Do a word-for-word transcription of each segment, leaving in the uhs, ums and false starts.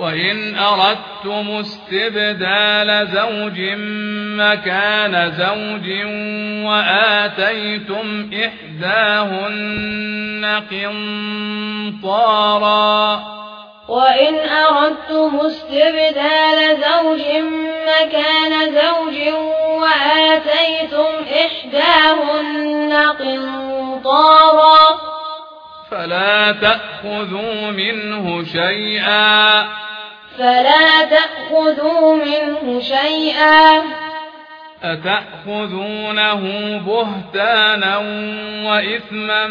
وإن أردتم استبدال زوج مكان زوج وآتيتم إحداهن قنطارا وإن أردتم استبدال زوج مكان زوج وآتيتم إحداهن قنطارا فلا تأخذوا منه شيئا فلا تأخذوا منه شيئا أتأخذونه بهتانا وإثما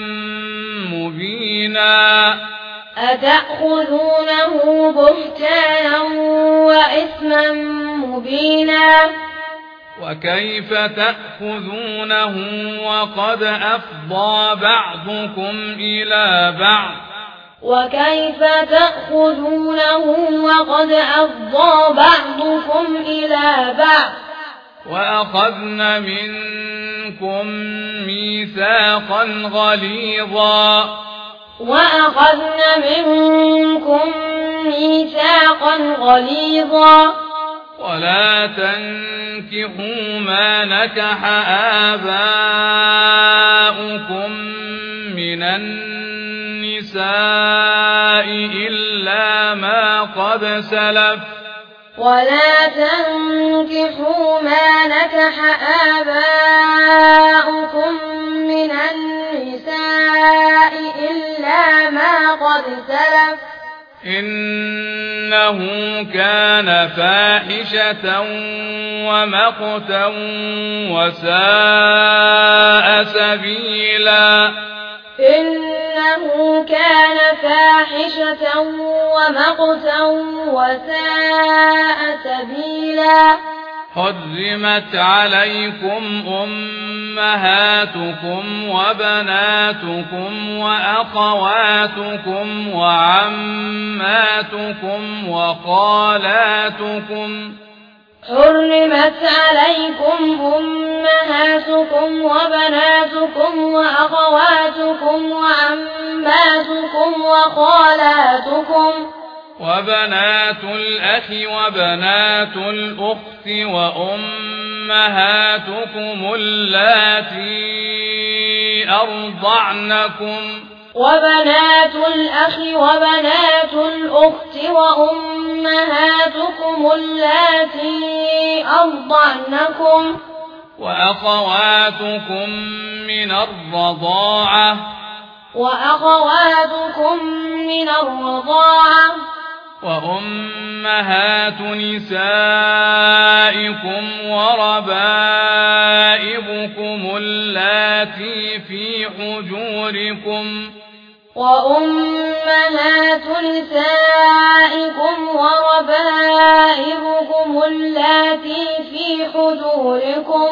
مبينا أتأخذونه بهتانا وإثما مبينا وكيف تأخذونه وقد أفضى بعضكم إلى بعض وكيف تأخذونه وقد أفضى بعضكم إلى بعض وأخذن منكم ميثاقا غليظا وأخذن منكم ميثاقا غليظا ولا تنكحوا ما نكح آباؤكم من النساء إلا ما قد سلف ولا تنكحوا ما نكح آباؤكم من النساء إلا ما قد سلف إنه كان فاحشة ومقتا وساء سبيلا إنه كان فاحشة ومقتا وساء سبيلا حرمت عليكم أمهاتكم وبناتكم وأخواتكم وعماتكم وخالاتكم حرمت عليكم أمهاتكم وبناتكم وأخواتكم وعماتكم وخالاتكم وبنات الأخ وبنات الأخت وأمهاتكم اللاتي أرضعنكم وبنات الأخ وبنات الأخت وأمهاتكم اللاتي أرضعنكم وأخواتكم من الرضاعة وأخواتكم من الرضاعة وأمهات نسائكم وربائبكم اللاتي في حجوركم وأمهات نسائكم وربائبكم اللاتي في حجوركم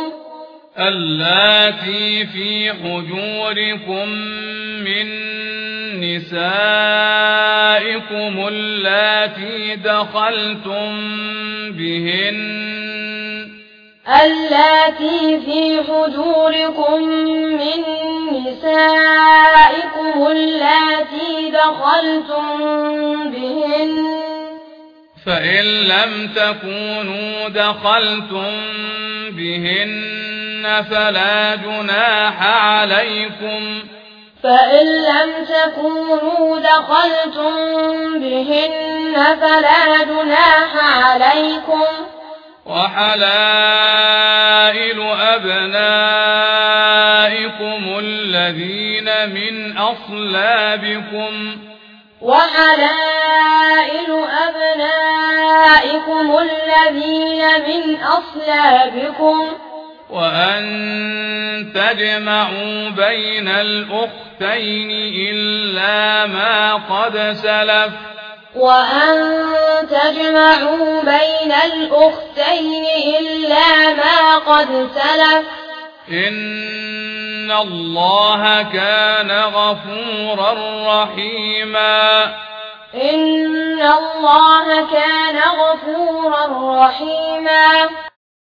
اللاتي في حجوركم من نسائكم اللاتي دخلتم بهن اللاتي في حجوركم من نسائكم اللاتي دخلتم بهن فإن لم تكونوا دخلتم بهن فلا جناح عليكم فإن لم تكونوا دخلتم بهن فلا جناح عليكم وحلائل أبنائكم الذين من أصلابكم وحلائل أبنائكم الذين من أصلابكم وأن تجمعوا بين الأختين إلا ما قد سلف وأن تجمعوا بين الأختين إلا ما قد سلف إن الله كان غفورا رحيما إن الله كان غفورا رحيما